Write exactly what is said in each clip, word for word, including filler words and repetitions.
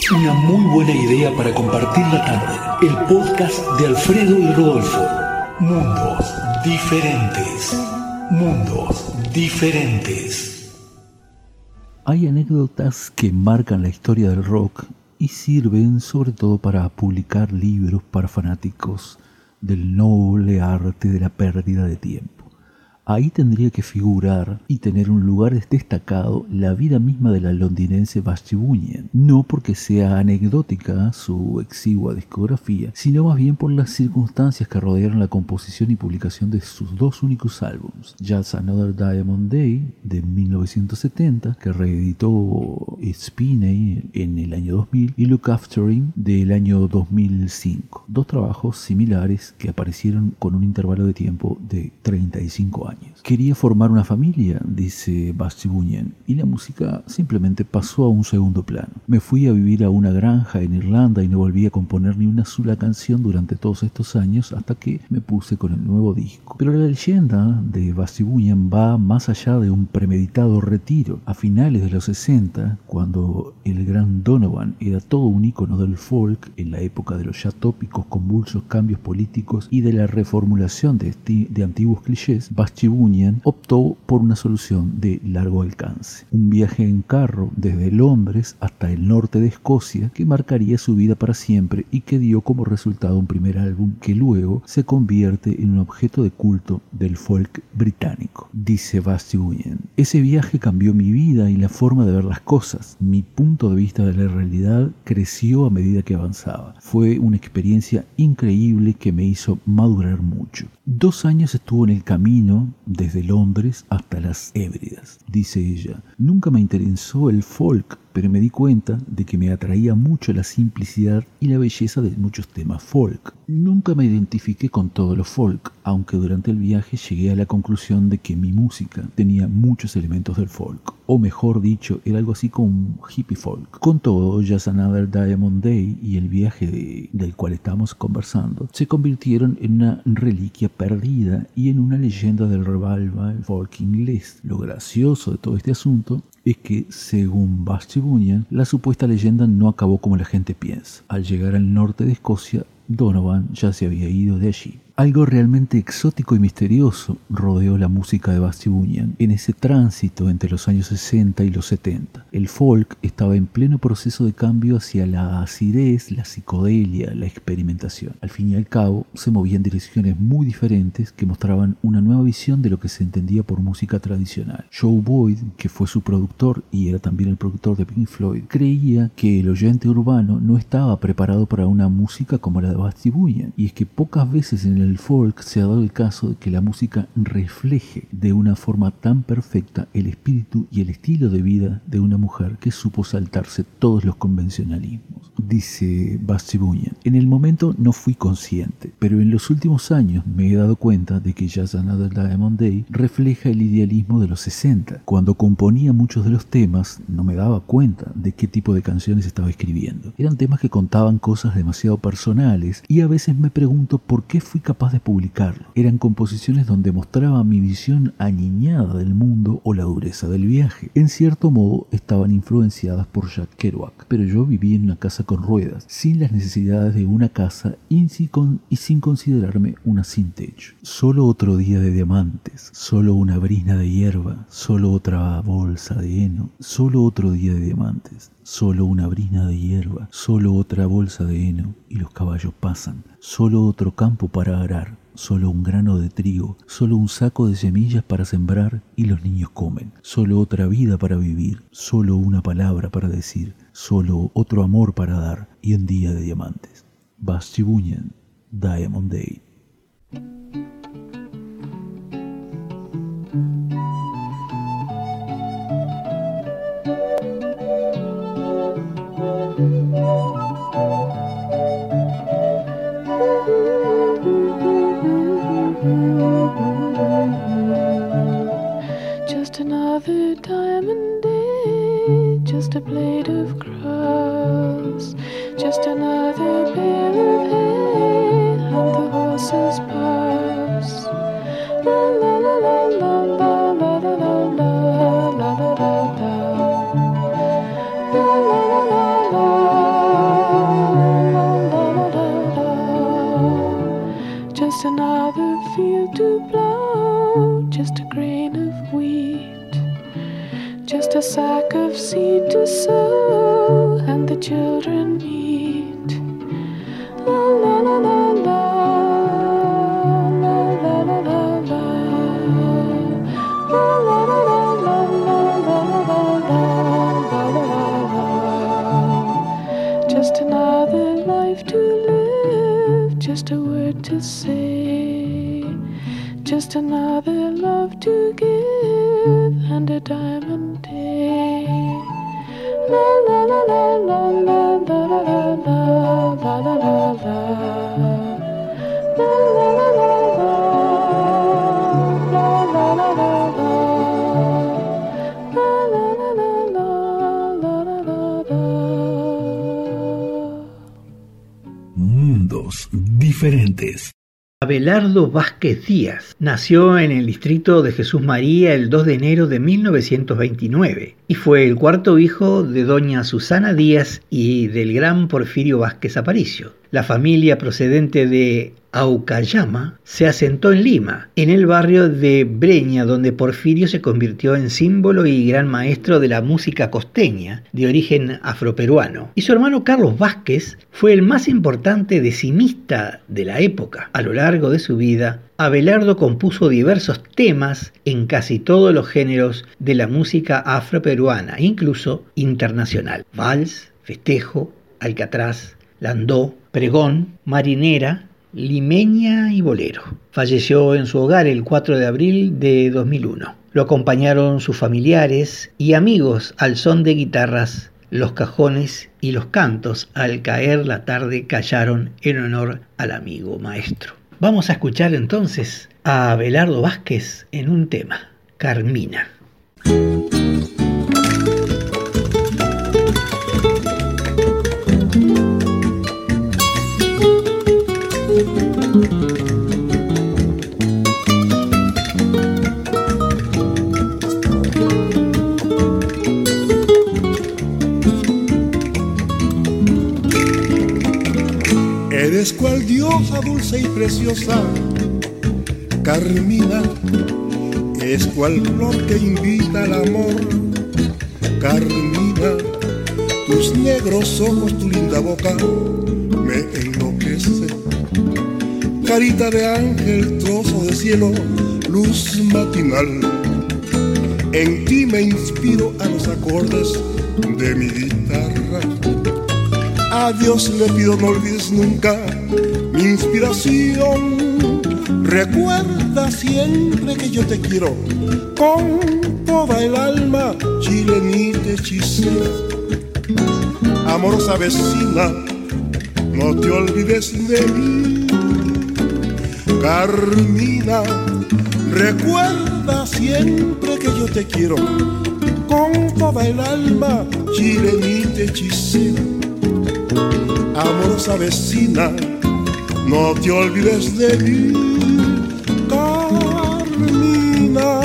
Una muy buena idea para compartir la tarde. El podcast de Alfredo y Rodolfo. Mundos diferentes. Mundos diferentes. Hay anécdotas que marcan la historia del rock y sirven sobre todo para publicar libros para fanáticos del noble arte de la pérdida de tiempo. Ahí tendría que figurar y tener un lugar destacado la vida misma de la londinense Vashti Bunyan, no porque sea anecdótica su exigua discografía, sino más bien por las circunstancias que rodearon la composición y publicación de sus dos únicos álbumes, Just Another Diamond Day de mil novecientos setenta, que reeditó Spinney en el año dos mil, y Look After Him del año dos mil cinco, dos trabajos similares que aparecieron con un intervalo de tiempo de treinta y cinco años. Quería formar una familia, dice Vashti Bunyan, y la música simplemente pasó a un segundo plano. Me fui a vivir a una granja en Irlanda y no volví a componer ni una sola canción durante todos estos años hasta que me puse con el nuevo disco. Pero la leyenda de Vashti Bunyan va más allá de un premeditado retiro. A finales de los sesenta, cuando el gran Donovan era todo un ícono del folk, en la época de los ya tópicos convulsos cambios políticos y de la reformulación de, de antiguos clichés, Vashti Bunyan optó por una solución de largo alcance. Un viaje en carro desde Londres hasta el norte de Escocia que marcaría su vida para siempre y que dio como resultado un primer álbum que luego se convierte en un objeto de culto del folk británico. Dice Vashti Bunyan: ese viaje cambió mi vida y la forma de ver las cosas. Mi punto de vista de la realidad creció a medida que avanzaba. Fue una experiencia increíble que me hizo madurar mucho. Dos años estuvo en el camino desde Londres hasta las Hébridas, dice ella. Nunca me interesó el folk, pero me di cuenta de que me atraía mucho la simplicidad y la belleza de muchos temas folk. Nunca me identifiqué con todo lo folk, aunque durante el viaje llegué a la conclusión de que mi música tenía muchos elementos del folk, o mejor dicho, era algo así como un hippie folk. Con todo, Just Another Diamond Day y el viaje de, del cual estamos conversando se convirtieron en una reliquia perdida y en una leyenda del revival folk inglés. Lo gracioso de todo este asunto es que, según Vashti Bunyan, la supuesta leyenda no acabó como la gente piensa. Al llegar al norte de Escocia, Donovan ya se había ido de allí. Algo realmente exótico y misterioso rodeó la música de Vashti Bunyan en ese tránsito entre los años sesenta y los setenta. El folk estaba en pleno proceso de cambio hacia la acidez, la psicodelia, la experimentación. Al fin y al cabo, se movía en direcciones muy diferentes que mostraban una nueva visión de lo que se entendía por música tradicional. Joe Boyd, que fue su productor y era también el productor de Pink Floyd, creía que el oyente urbano no estaba preparado para una música como la de Vashti Bunyan, y es que pocas veces en el El folk se ha dado el caso de que la música refleje de una forma tan perfecta el espíritu y el estilo de vida de una mujer que supo saltarse todos los convencionalismos. Dice Vashti Bunyan: en el momento no fui consciente, pero en los últimos años me he dado cuenta de que Just Another Diamond Day refleja el idealismo de los sesenta. Cuando componía muchos de los temas no me daba cuenta de qué tipo de canciones estaba escribiendo. Eran temas que contaban cosas demasiado personales y a veces me pregunto por qué fui capaz de publicarlo. Eran composiciones donde mostraba mi visión aniñada del mundo o la dureza del viaje. En cierto modo estaban influenciadas por Jack Kerouac, pero yo vivía en una casa con ruedas, sin las necesidades de una casa y sin considerarme una sin techo. Solo otro día de diamantes, solo una brina de hierba, solo otra bolsa de heno, solo otro día de diamantes, solo una brina de hierba, solo otra bolsa de heno y los caballos pasan, solo otro campo para arar, solo un grano de trigo, solo un saco de semillas para sembrar y los niños comen, solo otra vida para vivir, solo una palabra para decir, solo otro amor para dar y un día de diamantes. Vashti Bunyan, Diamond Day. Just another diamond day, just a blade of grass, just another bale of hay, and the horses pass. La la la la la la la la la la la la la la la la la la. a sack of seed to sow, and the children eat. La la la la la, la la la la la, la la la la la, la la la la. Just another life to live, just a word to say, just another love to give, and a diamond day. La la la la la la la la la la la la la, la la la la la, la la la la la, la la la la la la. Mundos diferentes. Abelardo Vázquez Díaz nació en el distrito de Jesús María el dos de enero de mil novecientos veintinueve y fue el cuarto hijo de doña Susana Díaz y del gran Porfirio Vázquez Aparicio. La familia procedente de Aucayama se asentó en Lima, en el barrio de Breña, donde Porfirio se convirtió en símbolo y gran maestro de la música costeña, de origen afroperuano. Y su hermano Carlos Vázquez fue el más importante decimista de la época. A lo largo de su vida, Abelardo compuso diversos temas en casi todos los géneros de la música afroperuana, incluso internacional: vals, festejo, alcatraz, landó, pregón, marinera, limeña y bolero. Falleció en su hogar el cuatro de abril de dos mil uno. Lo acompañaron sus familiares y amigos al son de guitarras. Los cajones y los cantos al caer la tarde callaron en honor al amigo maestro. Vamos a escuchar entonces a Abelardo Vázquez en un tema, Carmina. Eres cual diosa dulce y preciosa, Carmina. Eres cual flor que invita al amor, Carmina. Tus negros ojos, tu linda boca me enloquece. Carita de ángel, trozo de cielo, luz matinal. En ti me inspiro a los acordes de mi guitarra. A Dios le pido no olvides nunca mi inspiración. Recuerda siempre que yo te quiero con toda el alma, chilenita hechicera. Amorosa vecina, no te olvides de mí. Carmina, recuerda siempre que yo te quiero con toda el alma, chilenita hechicera. Amorosa vecina, no te olvides de mí, Carmina.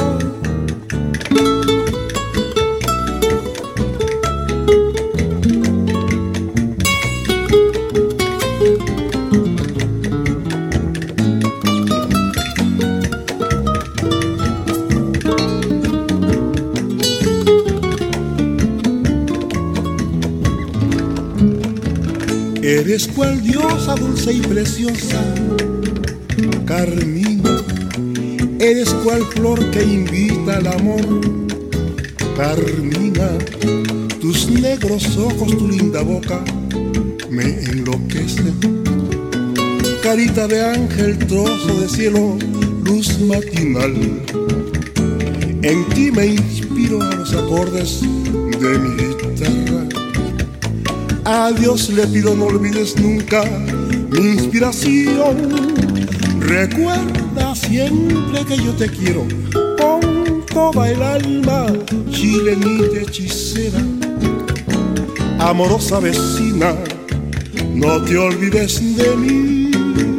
Eres cual diosa dulce y preciosa, Carmina. Eres cual flor que invita al amor, Carmina. Tus negros ojos, tu linda boca me enloquecen. Carita de ángel, trozo de cielo, luz matinal. En ti me inspiro a los acordes de mi guitarra. A Dios le pido no olvides nunca mi inspiración. Recuerda siempre que yo te quiero con toda el alma, chilenita hechicera. Amorosa vecina, no te olvides de mí,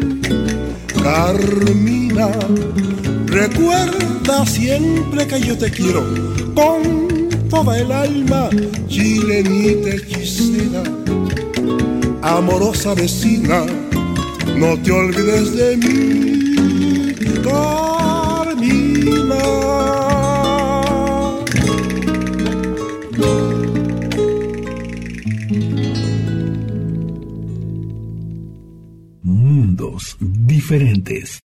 Carmina. Recuerda siempre que yo te quiero con toda el alma, chilenita hechicera. Amorosa vecina, no te olvides de mí, Carmina. mundos diferentes.